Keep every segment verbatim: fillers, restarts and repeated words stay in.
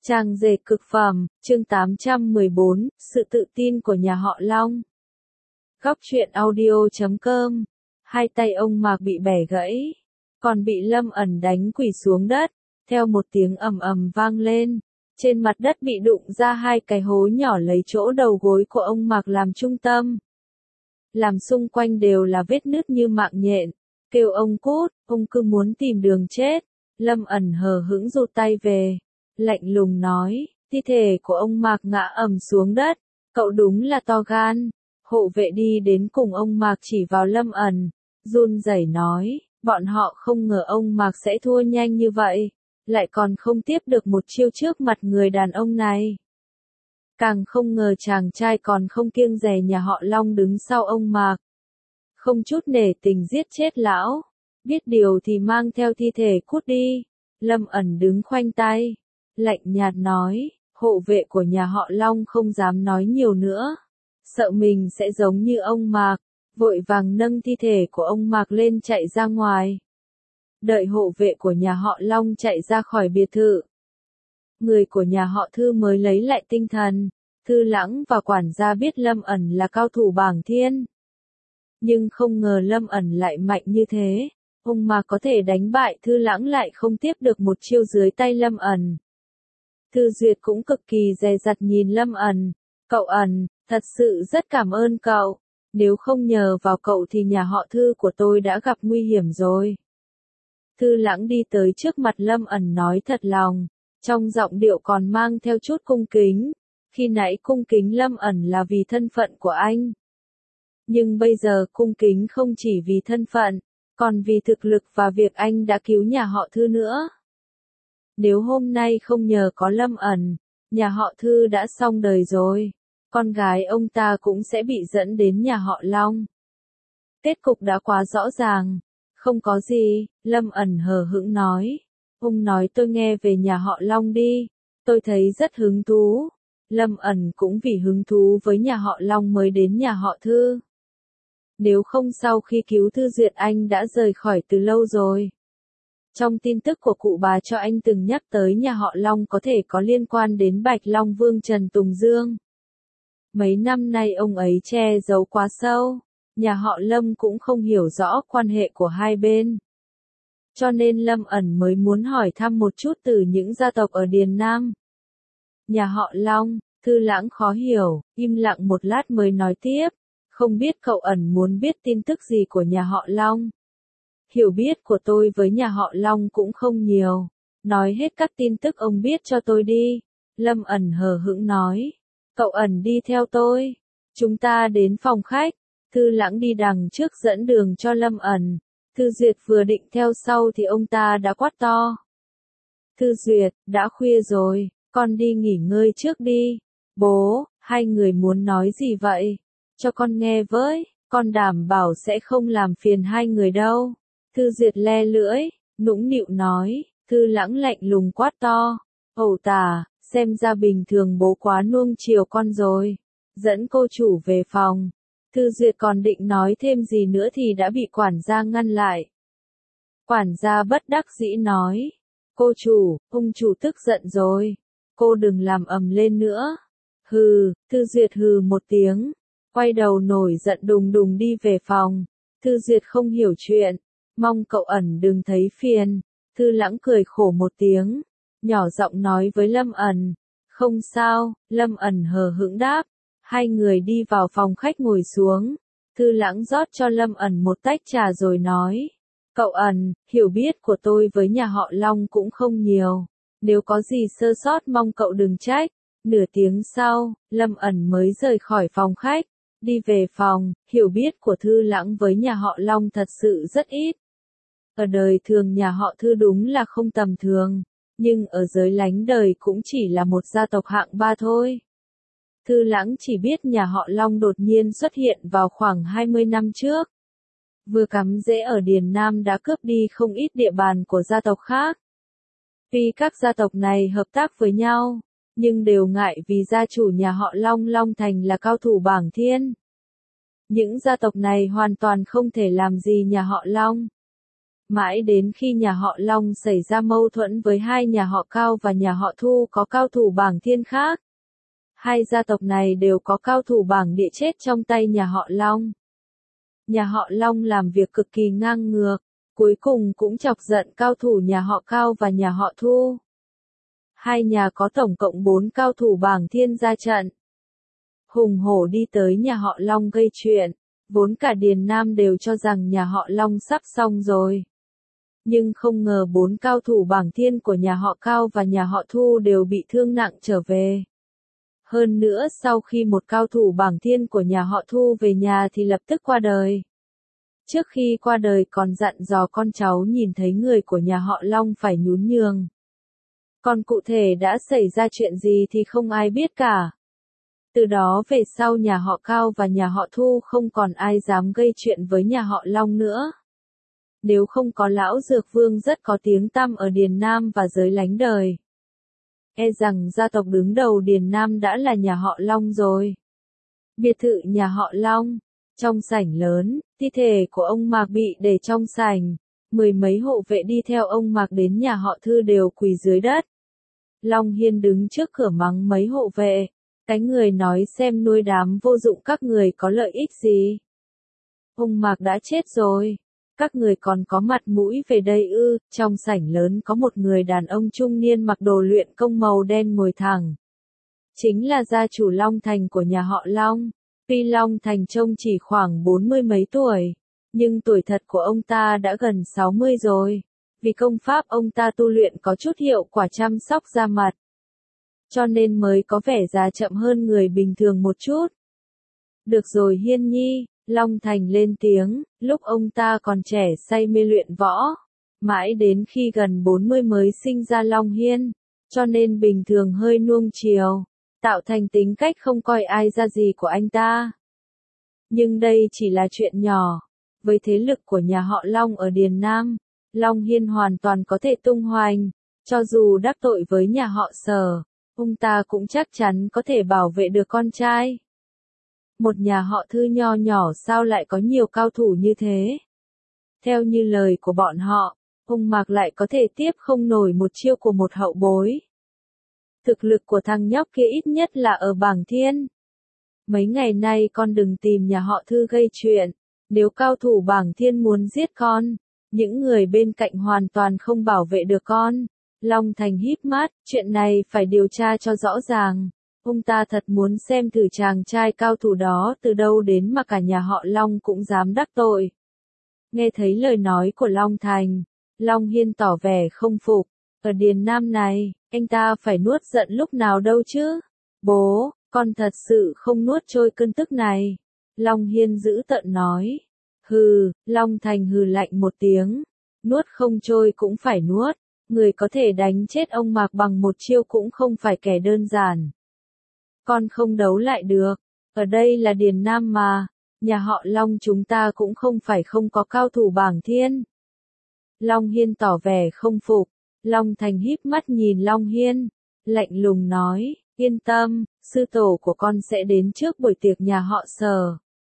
Trang dệt cực phẩm, chương tám trăm mười bốn, sự tự tin của nhà họ Long. Góc truyện audio chấm com. Hai tay ông Mạc bị bẻ gãy, còn bị Lâm ẩn đánh quỳ xuống đất, theo một tiếng ầm ầm vang lên. Trên mặt đất bị đụng ra hai cái hố nhỏ lấy chỗ đầu gối của ông Mạc làm trung tâm. Làm xung quanh đều là vết nứt như mạng nhện. Kêu ông cút, ông cứ muốn tìm đường chết. Lâm ẩn hờ hững rụt tay về, lạnh lùng nói, thi thể của ông Mạc ngã ầm xuống đất, cậu đúng là to gan. Hộ vệ đi đến cùng ông Mạc chỉ vào Lâm ẩn, run rẩy nói, bọn họ không ngờ ông Mạc sẽ thua nhanh như vậy, lại còn không tiếp được một chiêu trước mặt người đàn ông này. Càng không ngờ chàng trai còn không kiêng dè nhà họ Long đứng sau ông Mạc. Không chút nể tình giết chết lão, biết điều thì mang theo thi thể cút đi. Lâm ẩn đứng khoanh tay, lạnh nhạt nói, hộ vệ của nhà họ Long không dám nói nhiều nữa, sợ mình sẽ giống như ông Mạc, vội vàng nâng thi thể của ông Mạc lên chạy ra ngoài. Đợi hộ vệ của nhà họ Long chạy ra khỏi biệt thự, người của nhà họ Thư mới lấy lại tinh thần. Thư Lãng và quản gia biết Lâm ẩn là cao thủ bảng thiên, nhưng không ngờ Lâm ẩn lại mạnh như thế. Ông mà có thể đánh bại Thư Lãng lại không tiếp được một chiêu dưới tay Lâm ẩn. Thư Duyệt cũng cực kỳ dè dặt nhìn Lâm ẩn. Cậu ẩn, thật sự rất cảm ơn cậu. Nếu không nhờ vào cậu thì nhà họ Thư của tôi đã gặp nguy hiểm rồi. Thư Lãng đi tới trước mặt Lâm ẩn nói thật lòng, trong giọng điệu còn mang theo chút cung kính. Khi nãy cung kính Lâm ẩn là vì thân phận của anh, nhưng bây giờ cung kính không chỉ vì thân phận, còn vì thực lực và việc anh đã cứu nhà họ Thư nữa. Nếu hôm nay không nhờ có Lâm ẩn, nhà họ Thư đã xong đời rồi. Con gái ông ta cũng sẽ bị dẫn đến nhà họ Long. Kết cục đã quá rõ ràng. Không có gì, Lâm ẩn hờ hững nói. Ông nói tôi nghe về nhà họ Long đi. Tôi thấy rất hứng thú. Lâm ẩn cũng vì hứng thú với nhà họ Long mới đến nhà họ Thư. Nếu không sau khi cứu Thư Duyệt anh đã rời khỏi từ lâu rồi. Trong tin tức của cụ bà cho anh từng nhắc tới nhà họ Long có thể có liên quan đến Bạch Long Vương Trần Tùng Dương. Mấy năm nay ông ấy che giấu quá sâu, nhà họ Lâm cũng không hiểu rõ quan hệ của hai bên. Cho nên Lâm ẩn mới muốn hỏi thăm một chút từ những gia tộc ở Điền Nam. Nhà họ Long, Thư Lãng khó hiểu, im lặng một lát mới nói tiếp. Không biết cậu ẩn muốn biết tin tức gì của nhà họ Long. Hiểu biết của tôi với nhà họ Long cũng không nhiều. Nói hết các tin tức ông biết cho tôi đi. Lâm ẩn hờ hững nói. Cậu ẩn đi theo tôi. Chúng ta đến phòng khách. Thư Lãng đi đằng trước dẫn đường cho Lâm ẩn. Thư Duyệt vừa định theo sau thì ông ta đã quát to. Thư Duyệt, đã khuya rồi, con đi nghỉ ngơi trước đi. Bố, hai người muốn nói gì vậy? Cho con nghe với, con đảm bảo sẽ không làm phiền hai người đâu. Thư Duyệt le lưỡi, nũng nịu nói. Thư Lãng lạnh lùng quát to. Ẩu tả, xem ra bình thường bố quá nuông chiều con rồi. Dẫn cô chủ về phòng. Thư Duyệt còn định nói thêm gì nữa thì đã bị quản gia ngăn lại. Quản gia bất đắc dĩ nói. Cô chủ, ông chủ tức giận rồi. Cô đừng làm ầm lên nữa. Hừ, Thư Duyệt hừ một tiếng. Quay đầu nổi giận đùng đùng đi về phòng. Thư Duyệt không hiểu chuyện. Mong cậu ẩn đừng thấy phiền. Thư Lãng cười khổ một tiếng. Nhỏ giọng nói với Lâm ẩn. Không sao, Lâm ẩn hờ hững đáp. Hai người đi vào phòng khách ngồi xuống. Thư Lãng rót cho Lâm ẩn một tách trà rồi nói. Cậu ẩn, hiểu biết của tôi với nhà họ Long cũng không nhiều. Nếu có gì sơ sót mong cậu đừng trách. Nửa tiếng sau, Lâm ẩn mới rời khỏi phòng khách. Đi về phòng, hiểu biết của Thư Lãng với nhà họ Long thật sự rất ít. Ở đời thường nhà họ Thư đúng là không tầm thường, nhưng ở giới lánh đời cũng chỉ là một gia tộc hạng ba thôi. Thư Lãng chỉ biết nhà họ Long đột nhiên xuất hiện vào khoảng hai mươi năm trước. Vừa cắm rễ ở Điền Nam đã cướp đi không ít địa bàn của gia tộc khác. Tuy các gia tộc này hợp tác với nhau, nhưng đều ngại vì gia chủ nhà họ Long Long Thành là cao thủ bảng thiên. Những gia tộc này hoàn toàn không thể làm gì nhà họ Long. Mãi đến khi nhà họ Long xảy ra mâu thuẫn với hai nhà họ Cao và nhà họ Thu có cao thủ bảng thiên khác. Hai gia tộc này đều có cao thủ bảng địa chết trong tay nhà họ Long. Nhà họ Long làm việc cực kỳ ngang ngược, cuối cùng cũng chọc giận cao thủ nhà họ Cao và nhà họ Thu. Hai nhà có tổng cộng bốn cao thủ bảng thiên ra trận. Hùng hổ đi tới nhà họ Long gây chuyện, vốn cả Điền Nam đều cho rằng nhà họ Long sắp xong rồi. Nhưng không ngờ bốn cao thủ bảng thiên của nhà họ Cao và nhà họ Thu đều bị thương nặng trở về. Hơn nữa sau khi một cao thủ bảng thiên của nhà họ Thu về nhà thì lập tức qua đời. Trước khi qua đời còn dặn dò con cháu nhìn thấy người của nhà họ Long phải nhún nhường. Còn cụ thể đã xảy ra chuyện gì thì không ai biết cả. Từ đó về sau nhà họ Cao và nhà họ Thu không còn ai dám gây chuyện với nhà họ Long nữa. Nếu không có lão Dược Vương rất có tiếng tăm ở Điền Nam và giới lánh đời, e rằng gia tộc đứng đầu Điền Nam đã là nhà họ Long rồi. Biệt thự nhà họ Long, trong sảnh lớn, thi thể của ông Mạc bị để trong sảnh, mười mấy hộ vệ đi theo ông Mạc đến nhà họ Thư đều quỳ dưới đất. Long Hiên đứng trước cửa mắng mấy hộ vệ, cái người nói xem nuôi đám vô dụng các người có lợi ích gì. Ông Mạc đã chết rồi, các người còn có mặt mũi về đây ư? Trong sảnh lớn có một người đàn ông trung niên mặc đồ luyện công màu đen ngồi thẳng. Chính là gia chủ Long Thành của nhà họ Long. Tuy Long Thành trông chỉ khoảng bốn mươi mấy tuổi, nhưng tuổi thật của ông ta đã gần sáu mươi rồi. Vì công pháp ông ta tu luyện có chút hiệu quả chăm sóc da mặt, cho nên mới có vẻ già chậm hơn người bình thường một chút. Được rồi Hiên Nhi, Long Thành lên tiếng, lúc ông ta còn trẻ say mê luyện võ, mãi đến khi gần bốn mươi mới sinh ra Long Hiên, cho nên bình thường hơi nuông chiều, tạo thành tính cách không coi ai ra gì của anh ta. Nhưng đây chỉ là chuyện nhỏ, với thế lực của nhà họ Long ở Điền Nam, Long Hiên hoàn toàn có thể tung hoành, cho dù đắc tội với nhà họ Sở, ông ta cũng chắc chắn có thể bảo vệ được con trai. Một nhà họ Thư nho nhỏ sao lại có nhiều cao thủ như thế? Theo như lời của bọn họ, ông Mạc lại có thể tiếp không nổi một chiêu của một hậu bối. Thực lực của thằng nhóc kia ít nhất là ở bảng thiên. Mấy ngày nay con đừng tìm nhà họ Thư gây chuyện, nếu cao thủ bảng thiên muốn giết con, những người bên cạnh hoàn toàn không bảo vệ được con. Long Thành híp mắt, chuyện này phải điều tra cho rõ ràng. Ông ta thật muốn xem thử chàng trai cao thủ đó từ đâu đến mà cả nhà họ Long cũng dám đắc tội. Nghe thấy lời nói của Long Thành, Long Hiên tỏ vẻ không phục. Ở Điền Nam này, anh ta phải nuốt giận lúc nào đâu chứ? Bố, con thật sự không nuốt trôi cơn tức này. Long Hiên giữ tợn nói. Hừ, Long Thành hừ lạnh một tiếng. Nuốt không trôi cũng phải nuốt. Người có thể đánh chết ông Mạc bằng một chiêu cũng không phải kẻ đơn giản. Con không đấu lại được. Ở đây là Điền Nam mà. Nhà họ Long chúng ta cũng không phải không có cao thủ bảng thiên. Long Hiên tỏ vẻ không phục. Long Thành híp mắt nhìn Long Hiên, lạnh lùng nói, yên tâm, sư tổ của con sẽ đến trước buổi tiệc nhà họ Sở.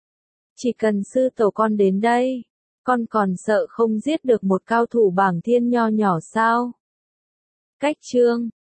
Chỉ cần sư tổ con đến đây, con còn sợ không giết được một cao thủ bảng thiên nho nhỏ sao? Cách chương